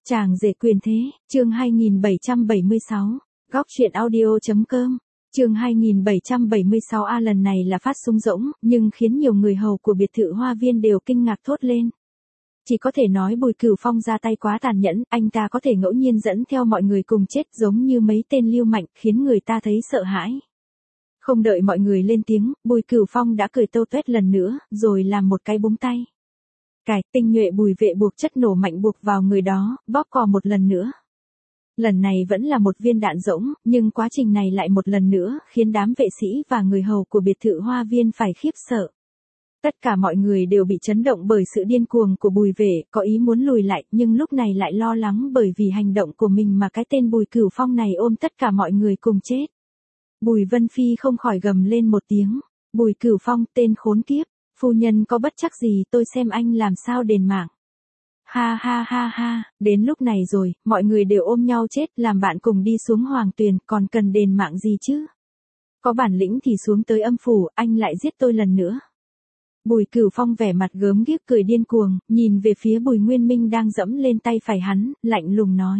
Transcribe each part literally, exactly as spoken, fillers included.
Chàng rể quyền thế, chương hai nghìn bảy trăm bảy mươi sáu, góc truyện audio.com, chương hai nghìn bảy trăm bảy mươi sáu A lần này là phát súng rỗng, nhưng khiến nhiều người hầu của biệt thự Hoa Viên đều kinh ngạc thốt lên. Chỉ có thể nói Bùi Cửu Phong ra tay quá tàn nhẫn, anh ta có thể ngẫu nhiên dẫn theo mọi người cùng chết giống như mấy tên lưu manh, khiến người ta thấy sợ hãi. Không đợi mọi người lên tiếng, Bùi Cửu Phong đã cười tâu tuét lần nữa, rồi làm một cái búng tay. Cài, tinh nhuệ Bùi vệ buộc chất nổ mạnh buộc vào người đó, bóp cò một lần nữa. Lần này vẫn là một viên đạn rỗng, nhưng quá trình này lại một lần nữa, khiến đám vệ sĩ và người hầu của biệt thự Hoa Viên phải khiếp sợ. Tất cả mọi người đều bị chấn động bởi sự điên cuồng của Bùi vệ, có ý muốn lùi lại, nhưng lúc này lại lo lắng bởi vì hành động của mình mà cái tên Bùi Cửu Phong này ôm tất cả mọi người cùng chết. Bùi Vân Phi không khỏi gầm lên một tiếng. Bùi Cửu Phong, tên khốn kiếp, phu nhân có bất chắc gì tôi xem anh làm sao đền mạng. Ha ha ha ha, đến lúc này rồi, mọi người đều ôm nhau chết, làm bạn cùng đi xuống hoàng tuyền, còn cần đền mạng gì chứ? Có bản lĩnh thì xuống tới âm phủ, anh lại giết tôi lần nữa. Bùi Cửu Phong vẻ mặt gớm ghiếc cười điên cuồng, nhìn về phía Bùi Nguyên Minh đang dẫm lên tay phải hắn, lạnh lùng nói.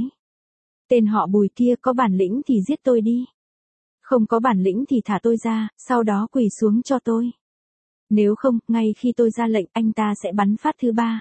Tên họ Bùi kia có bản lĩnh thì giết tôi đi. Không có bản lĩnh thì thả tôi ra, sau đó quỳ xuống cho tôi. Nếu không, ngay khi tôi ra lệnh anh ta sẽ bắn phát thứ ba.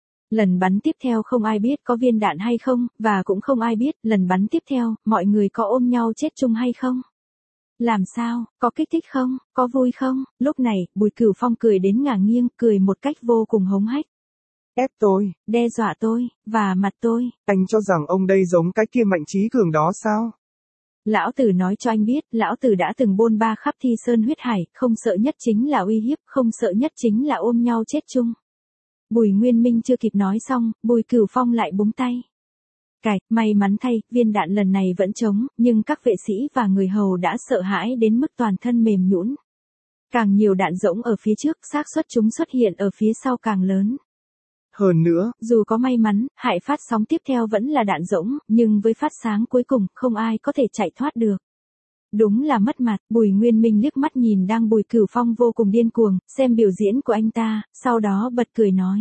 Lần bắn tiếp theo không ai biết có viên đạn hay không, và cũng không ai biết lần bắn tiếp theo, mọi người có ôm nhau chết chung hay không. Làm sao, có kích thích không, có vui không? Lúc này, Bùi Cửu Phong cười đến ngả nghiêng, cười một cách vô cùng hống hách. Ép tôi, đe dọa tôi, và mặt tôi. Anh cho rằng ông đây giống cái kia Mạnh Trí Cường đó sao? Lão tử nói cho anh biết, lão tử đã từng bôn ba khắp thi sơn huyết hải, không sợ nhất chính là uy hiếp, không sợ nhất chính là ôm nhau chết chung. Bùi Nguyên Minh chưa kịp nói xong, Bùi Cửu Phong lại búng tay. Cài, may mắn thay, viên đạn lần này vẫn trống, nhưng các vệ sĩ và người hầu đã sợ hãi đến mức toàn thân mềm nhũn. Càng nhiều đạn rỗng ở phía trước, xác suất chúng xuất hiện ở phía sau càng lớn. Hơn nữa, dù có may mắn, hại phát sóng tiếp theo vẫn là đạn rỗng, nhưng với phát sáng cuối cùng, không ai có thể chạy thoát được. Đúng là mất mặt, Bùi Nguyên Minh liếc mắt nhìn đang Bùi Cửu Phong vô cùng điên cuồng, xem biểu diễn của anh ta, sau đó bật cười nói.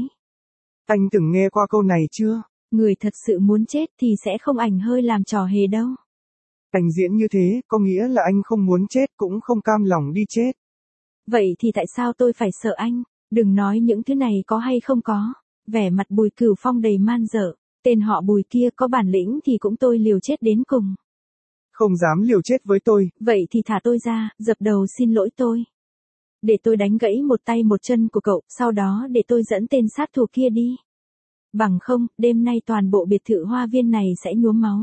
Anh từng nghe qua câu này chưa? Người thật sự muốn chết thì sẽ không ảnh hơi làm trò hề đâu. Anh diễn như thế, có nghĩa là anh không muốn chết cũng không cam lòng đi chết. Vậy thì tại sao tôi phải sợ anh? Đừng nói những thứ này có hay không có. Vẻ mặt Bùi Cửu Phong đầy man dợ. Tên họ Bùi kia có bản lĩnh thì cũng tôi liều chết đến cùng. Không dám liều chết với tôi. Vậy thì thả tôi ra, dập đầu xin lỗi tôi. Để tôi đánh gãy một tay một chân của cậu, sau đó để tôi dẫn tên sát thủ kia đi. Bằng không, đêm nay toàn bộ biệt thự Hoa Viên này sẽ nhuốm máu.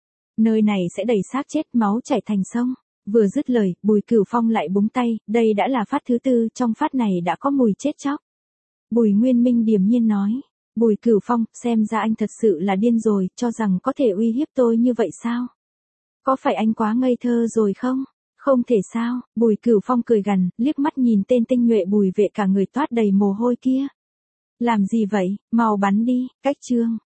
Nơi này sẽ đầy xác chết, máu chảy thành sông. Vừa dứt lời, Bùi Cửu Phong lại búng tay, đây đã là phát thứ tư, trong phát này đã có mùi chết chóc. Bùi Nguyên Minh điềm nhiên nói. Bùi Cửu Phong, xem ra anh thật sự là điên rồi, cho rằng có thể uy hiếp tôi như vậy sao? Có phải anh quá ngây thơ rồi không? Không thể sao, Bùi Cửu Phong cười gằn, liếc mắt nhìn tên tinh nhuệ Bùi vệ cả người toát đầy mồ hôi kia. Làm gì vậy, mau bắn đi, cách chương.